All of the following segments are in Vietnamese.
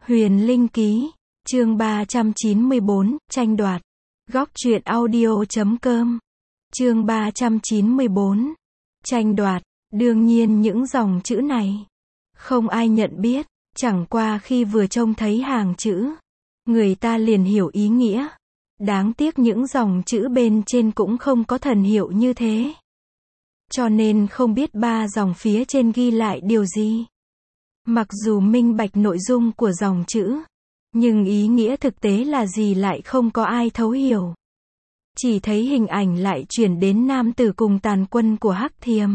Huyền Linh Ký, chương 394, tranh đoạt. Góc truyện audio.com. Chương 394, tranh đoạt. Đương nhiên những dòng chữ này không ai nhận biết, chẳng qua khi vừa trông thấy hàng chữ, người ta liền hiểu ý nghĩa. Đáng tiếc những dòng chữ bên trên cũng không có thần hiệu như thế, cho nên không biết ba dòng phía trên ghi lại điều gì. Mặc dù minh bạch nội dung của dòng chữ, nhưng ý nghĩa thực tế là gì lại không có ai thấu hiểu. Chỉ thấy hình ảnh lại chuyển đến nam tử cùng tàn quân của Hắc Thiềm.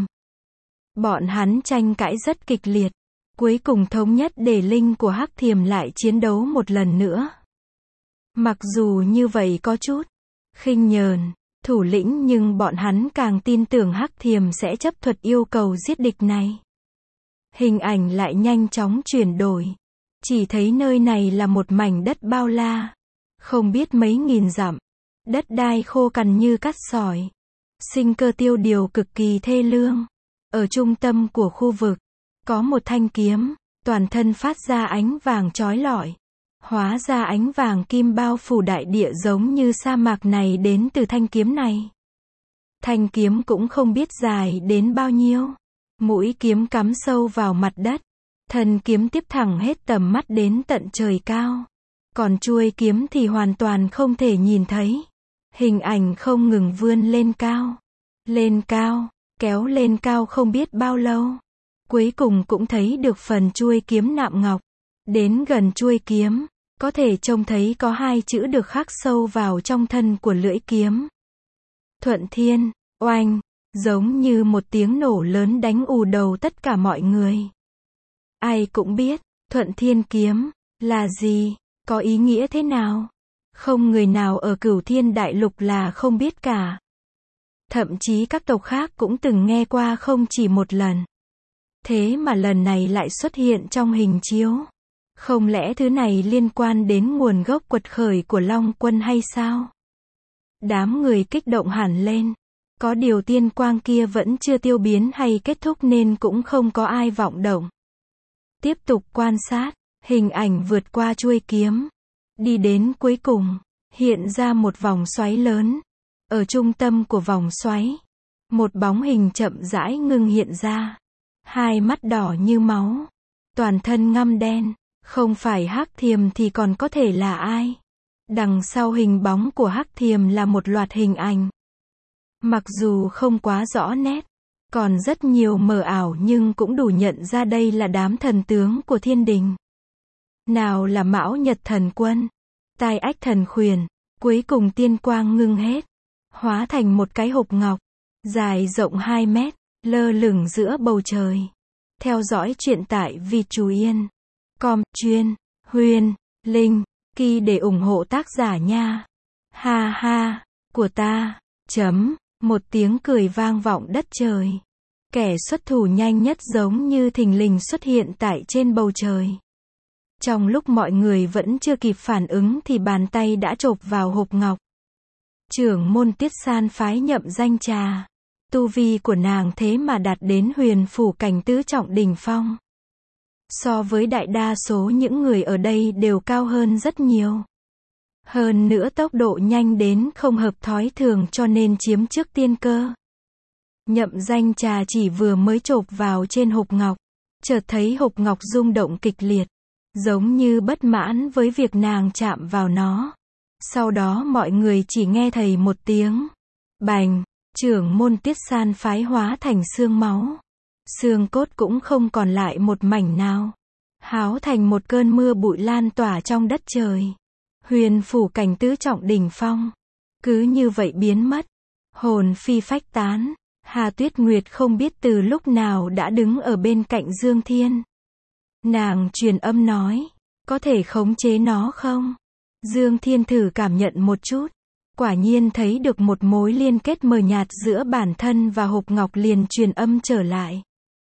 Bọn hắn tranh cãi rất kịch liệt, cuối cùng thống nhất để linh của Hắc Thiềm lại chiến đấu một lần nữa. Mặc dù như vậy có chút khinh nhờn thủ lĩnh, nhưng bọn hắn càng tin tưởng Hắc Thiềm sẽ chấp thuận yêu cầu giết địch này. Hình ảnh lại nhanh chóng chuyển đổi. Chỉ thấy nơi này là một mảnh đất bao la, không biết mấy nghìn dặm. Đất đai khô cằn như cát sỏi. Sinh cơ tiêu điều cực kỳ thê lương. Ở trung tâm của khu vực, có một thanh kiếm, toàn thân phát ra ánh vàng chói lọi. Hóa ra ánh vàng kim bao phủ đại địa giống như sa mạc này đến từ thanh kiếm này. Thanh kiếm cũng không biết dài đến bao nhiêu. Mũi kiếm cắm sâu vào mặt đất. Thân kiếm tiếp thẳng hết tầm mắt đến tận trời cao. Còn chuôi kiếm thì hoàn toàn không thể nhìn thấy. Hình ảnh không ngừng vươn lên cao. Lên cao, kéo lên cao không biết bao lâu. Cuối cùng cũng thấy được phần chuôi kiếm nạm ngọc. Đến gần chuôi kiếm, có thể trông thấy có hai chữ được khắc sâu vào trong thân của lưỡi kiếm. Thuận Thiên, oanh, giống như một tiếng nổ lớn đánh ù đầu tất cả mọi người. Ai cũng biết, Thuận Thiên kiếm là gì, có ý nghĩa thế nào. Không người nào ở Cửu Thiên Đại Lục là không biết cả. Thậm chí các tộc khác cũng từng nghe qua không chỉ một lần. Thế mà lần này lại xuất hiện trong hình chiếu. Không lẽ thứ này liên quan đến nguồn gốc quật khởi của Long Quân hay sao? Đám người kích động hẳn lên. Có điều tiên quang kia vẫn chưa tiêu biến hay kết thúc nên cũng không có ai vọng động. Tiếp tục quan sát, hình ảnh vượt qua chuôi kiếm. Đi đến cuối cùng, hiện ra một vòng xoáy lớn. Ở trung tâm của vòng xoáy, một bóng hình chậm rãi ngưng hiện ra. Hai mắt đỏ như máu, toàn thân ngăm đen, không phải Hắc Thiềm thì còn có thể là ai? Đằng sau hình bóng của Hắc Thiềm là một loạt hình ảnh. Mặc dù không quá rõ nét, còn rất nhiều mờ ảo nhưng cũng đủ nhận ra đây là đám thần tướng của thiên đình. Nào là Mão Nhật Thần Quân, Tai Ách Thần Khuyển, cuối cùng tiên quang ngưng hết, hóa thành một cái hộp ngọc, dài rộng 2 mét, lơ lửng giữa bầu trời. Theo dõi truyện tại vchuyen.com, chuyên, huyền, linh, ký để ủng hộ tác giả nha. Ha ha, của ta, một tiếng cười vang vọng đất trời. Kẻ xuất thủ nhanh nhất giống như thình lình xuất hiện tại trên bầu trời. Trong lúc mọi người vẫn chưa kịp phản ứng thì bàn tay đã chộp vào hộp ngọc. Trưởng môn Tiết San phái Nhậm Danh Trà. Tu vi của nàng thế mà đạt đến huyền phủ cảnh tứ trọng đỉnh phong. So với đại đa số những người ở đây đều cao hơn rất nhiều. Hơn nữa tốc độ nhanh đến không hợp thói thường cho nên chiếm trước tiên cơ. Nhậm Danh Trà chỉ vừa mới chộp vào trên hộp ngọc, chợt thấy hộp ngọc rung động kịch liệt, giống như bất mãn với việc nàng chạm vào nó. Sau đó mọi người chỉ nghe thấy một tiếng bành, trưởng môn Tiết San phái hóa thành xương máu. Xương cốt cũng không còn lại một mảnh nào. Háo thành một cơn mưa bụi lan tỏa trong đất trời. Huyền phủ cảnh tứ trọng đỉnh phong. Cứ như vậy biến mất. Hồn phi phách tán. Hà Tuyết Nguyệt không biết từ lúc nào đã đứng ở bên cạnh Dương Thiên. Nàng truyền âm nói, có thể khống chế nó không? Dương Thiên thử cảm nhận một chút. Quả nhiên thấy được một mối liên kết mờ nhạt giữa bản thân và hộp ngọc, liền truyền âm trở lại.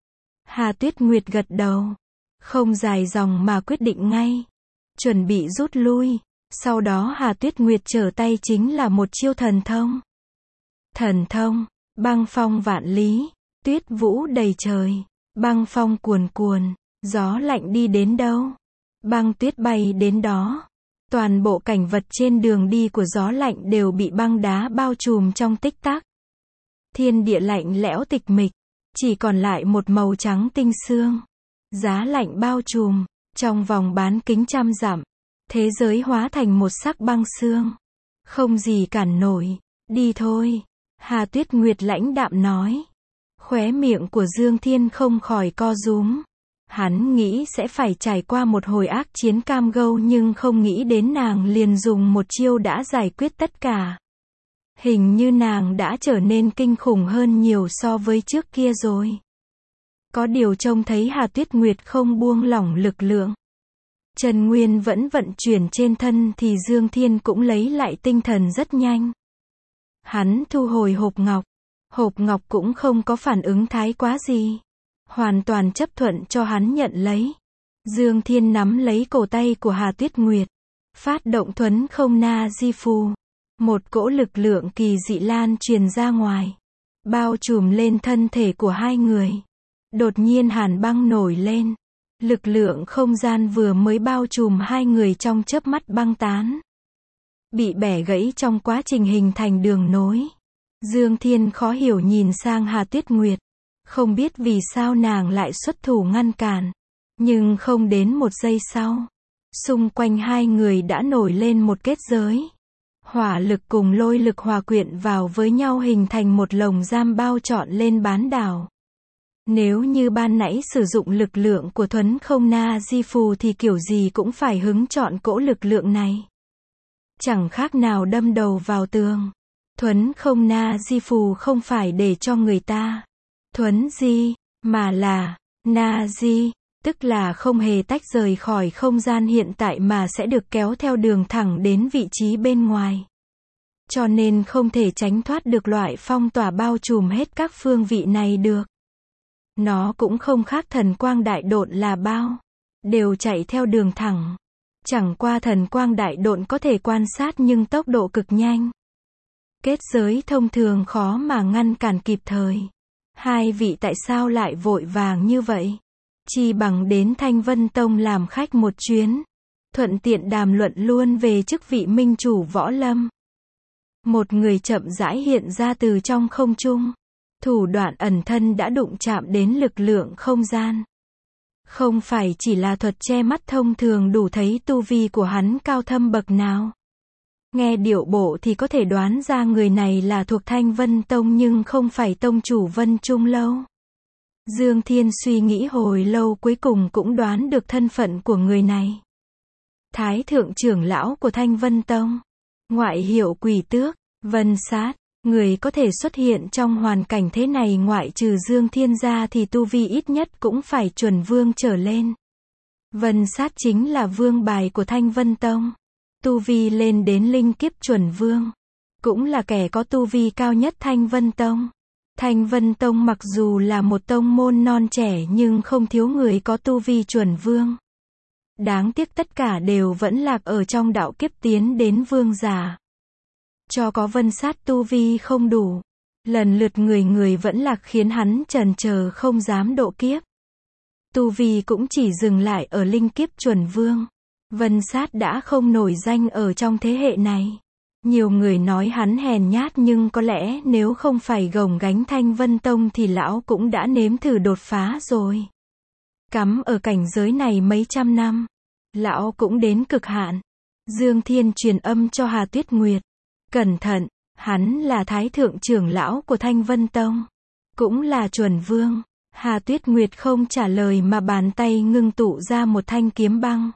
Hà Tuyết Nguyệt gật đầu. Không dài dòng mà quyết định ngay. Chuẩn bị rút lui. Sau đó Hà Tuyết Nguyệt trở tay chính là một chiêu thần thông. Thần thông, băng phong vạn lý, tuyết vũ đầy trời, băng phong cuồn cuồn, gió lạnh đi đến đâu, Băng tuyết bay đến đó. Toàn bộ cảnh vật trên đường đi của gió lạnh đều bị băng đá bao trùm trong tích tắc. Thiên địa lạnh lẽo tịch mịch, chỉ còn lại một màu trắng tinh xương. Giá lạnh bao trùm, trong vòng bán kính trăm dặm. Thế giới hóa thành một sắc băng xương. Không gì cản nổi. Đi thôi. Hà Tuyết Nguyệt lãnh đạm nói. Khóe miệng của Dương Thiên không khỏi co rúm. Hắn nghĩ sẽ phải trải qua một hồi ác chiến cam go nhưng không nghĩ đến nàng liền dùng một chiêu đã giải quyết tất cả. Hình như nàng đã trở nên kinh khủng hơn nhiều so với trước kia rồi. Có điều trông thấy Hà Tuyết Nguyệt không buông lỏng lực lượng. Trần Nguyên vẫn vận chuyển trên thân thì Dương Thiên cũng lấy lại tinh thần rất nhanh. Hắn thu hồi hộp ngọc cũng không có phản ứng thái quá gì. Hoàn toàn chấp thuận cho hắn nhận lấy. Dương Thiên nắm lấy cổ tay của Hà Tuyết Nguyệt. Phát động thuấn không na di phù. Một cỗ lực lượng kỳ dị lan truyền ra ngoài. Bao trùm lên thân thể của hai người. Đột nhiên hàn băng nổi lên. Lực lượng không gian vừa mới bao trùm hai người trong chớp mắt băng tán. Bị bẻ gãy trong quá trình hình thành đường nối. Dương Thiên khó hiểu nhìn sang Hà Tuyết Nguyệt. Không biết vì sao nàng lại xuất thủ ngăn cản. Nhưng không đến một giây sau. Xung quanh hai người đã nổi lên một kết giới. Hỏa lực cùng lôi lực hòa quyện vào với nhau hình thành một lồng giam bao trọn lên bán đảo. Nếu như ban nãy sử dụng lực lượng của thuấn không na di phù thì kiểu gì cũng phải hứng chọn cỗ lực lượng này. Chẳng khác nào đâm đầu vào tường. Thuấn không na di phù không phải để cho người ta thuấn di, mà là na di, tức là không hề tách rời khỏi không gian hiện tại mà sẽ được kéo theo đường thẳng đến vị trí bên ngoài. Cho nên không thể tránh thoát được loại phong tỏa bao trùm hết các phương vị này được. Nó cũng không khác thần quang đại độn là bao. Đều chạy theo đường thẳng. Chẳng qua thần quang đại độn có thể quan sát nhưng tốc độ cực nhanh. Kết giới thông thường khó mà ngăn cản kịp thời. Hai vị tại sao lại vội vàng như vậy? Chi bằng đến Thanh Vân Tông làm khách một chuyến. Thuận tiện đàm luận luôn về chức vị minh chủ võ lâm. Một người chậm rãi hiện ra từ trong không trung. Thủ đoạn ẩn thân đã đụng chạm đến lực lượng không gian. Không phải chỉ là thuật che mắt thông thường đủ thấy tu vi của hắn cao thâm bậc nào. Nghe điệu bộ thì có thể đoán ra người này là thuộc Thanh Vân Tông nhưng không phải tông chủ Vân Trung Lâu. Dương Thiên suy nghĩ hồi lâu cuối cùng cũng đoán được thân phận của người này. Thái thượng trưởng lão của Thanh Vân Tông. Ngoại hiệu Quỷ Tước, Vân Sát. Người có thể xuất hiện trong hoàn cảnh thế này ngoại trừ Dương Thiên ra thì tu vi ít nhất cũng phải chuẩn vương trở lên. Vân Sát chính là vương bài của Thanh Vân Tông. Tu vi lên đến linh kiếp chuẩn vương. Cũng là kẻ có tu vi cao nhất Thanh Vân Tông. Thanh Vân Tông mặc dù là một tông môn non trẻ nhưng không thiếu người có tu vi chuẩn vương. Đáng tiếc tất cả đều vẫn lạc ở trong đạo kiếp tiến đến vương giả. Cho có Vân Sát tu vi không đủ. Lần lượt người vẫn lạc khiến hắn chần chờ không dám độ kiếp. Tu vi cũng chỉ dừng lại ở linh kiếp chuẩn vương. Vân Sát đã không nổi danh ở trong thế hệ này. Nhiều người nói hắn hèn nhát nhưng có lẽ nếu không phải gồng gánh Thanh Vân Tông thì lão cũng đã nếm thử đột phá rồi. Cắm ở cảnh giới này mấy trăm năm. Lão cũng đến cực hạn. Dương Thiên truyền âm cho Hà Tuyết Nguyệt. Cẩn thận, hắn là thái thượng trưởng lão của Thanh Vân Tông. Cũng là chuẩn vương. Hà Tuyết Nguyệt không trả lời mà bàn tay ngưng tụ ra một thanh kiếm băng.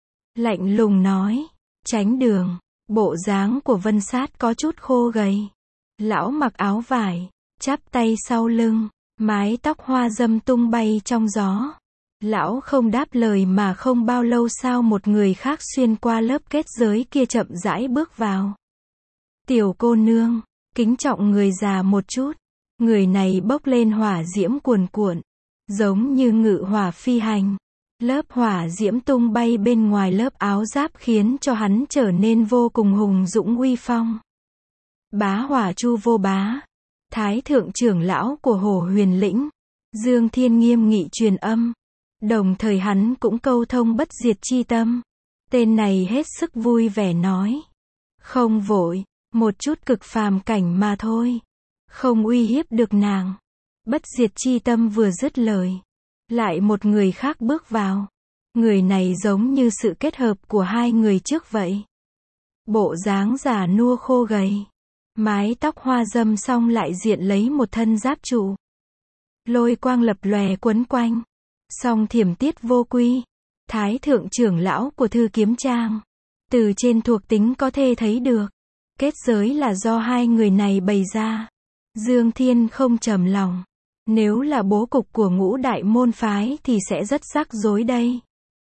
Lạnh lùng nói, tránh đường. Bộ dáng của Vân Sát có chút khô gầy. Lão mặc áo vải, chắp tay sau lưng, mái tóc hoa dâm tung bay trong gió. Lão không đáp lời mà không bao lâu sau một người khác xuyên qua lớp kết giới kia chậm rãi bước vào. Tiểu cô nương, kính trọng người già một chút. Người này bốc lên hỏa diễm cuồn cuộn, giống như ngự hỏa phi hành. Lớp hỏa diễm tung bay bên ngoài lớp áo giáp khiến cho hắn trở nên vô cùng hùng dũng uy phong. Bá Hỏa Chu Vô Bá, Thái thượng trưởng lão của Hổ Huyền Lĩnh. Dương Thiên nghiêm nghị truyền âm. Đồng thời hắn cũng câu thông bất diệt chi tâm. Tên này hết sức vui vẻ nói. Không vội, một chút cực phàm cảnh mà thôi. Không uy hiếp được nàng. Bất diệt chi tâm vừa dứt lời. Lại một người khác bước vào. Người này giống như sự kết hợp của hai người trước vậy. Bộ dáng già nua khô gầy. Mái tóc hoa râm xong lại diện lấy một thân giáp trụ. Lôi quang lập lòe quấn quanh. Song thiểm tiết vô quy. Thái thượng trưởng lão của Thư Kiếm Trang. Từ trên thuộc tính có thể thấy được. Kết giới là do hai người này bày ra. Dương Thiên không trầm lòng. Nếu là bố cục của ngũ đại môn phái thì sẽ rất rắc rối đây.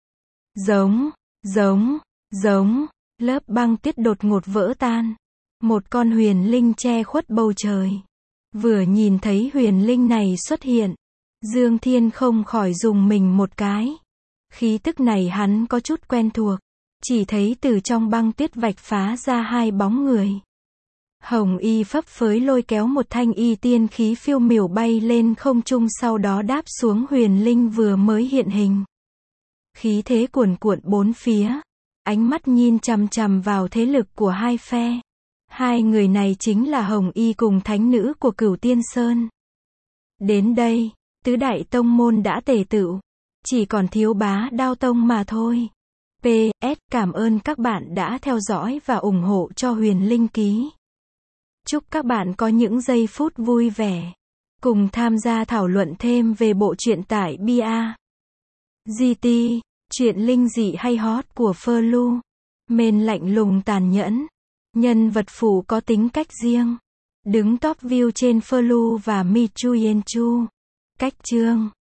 Giống. Lớp băng tuyết đột ngột vỡ tan. Một con huyền linh che khuất bầu trời. Vừa nhìn thấy huyền linh này xuất hiện, Dương Thiên không khỏi rùng mình một cái. Khí tức này hắn có chút quen thuộc. Chỉ thấy từ trong băng tuyết vạch phá ra hai bóng người. Hồng y phấp phới lôi kéo một thanh y tiên khí phiêu miểu bay lên không trung, sau đó đáp xuống huyền linh vừa mới hiện hình. Khí thế cuồn cuộn bốn phía. Ánh mắt nhìn chằm chằm vào thế lực của hai phe. Hai người này chính là Hồng y cùng thánh nữ của Cửu Tiên Sơn. Đến đây, tứ đại tông môn đã tề tựu. Chỉ còn thiếu Bá Đao Tông mà thôi. PS, cảm ơn các bạn đã theo dõi và ủng hộ cho Huyền Linh Ký. Chúc các bạn có những giây phút vui vẻ. Cùng tham gia thảo luận thêm về bộ truyện tại BA.GT, truyện linh dị hay hot của Flu. Mên lạnh lùng tàn nhẫn. Nhân vật phụ có tính cách riêng. Đứng top view trên Flu và Michu Yenchu. Cách chương